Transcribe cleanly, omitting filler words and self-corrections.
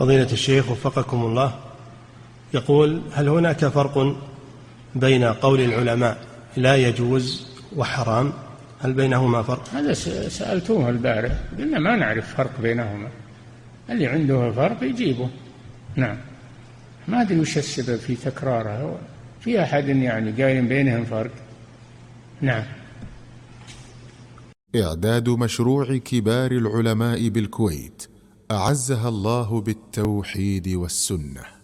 فضيلة الشيخ وفقكم الله، يقول: هل هناك فرق بين قول العلماء لا يجوز وحرام؟ هل بينهما فرق؟ هذا سألتوه البارح، قلنا ما نعرف فرق بينهما، اللي عنده فرق يجيبه. نعم، ما أدري وش السبب في تكرارها، في أحد يعني قايل بينهم فرق؟ نعم. إعداد مشروع كبار العلماء بالكويت أعزها الله بالتوحيد والسنة.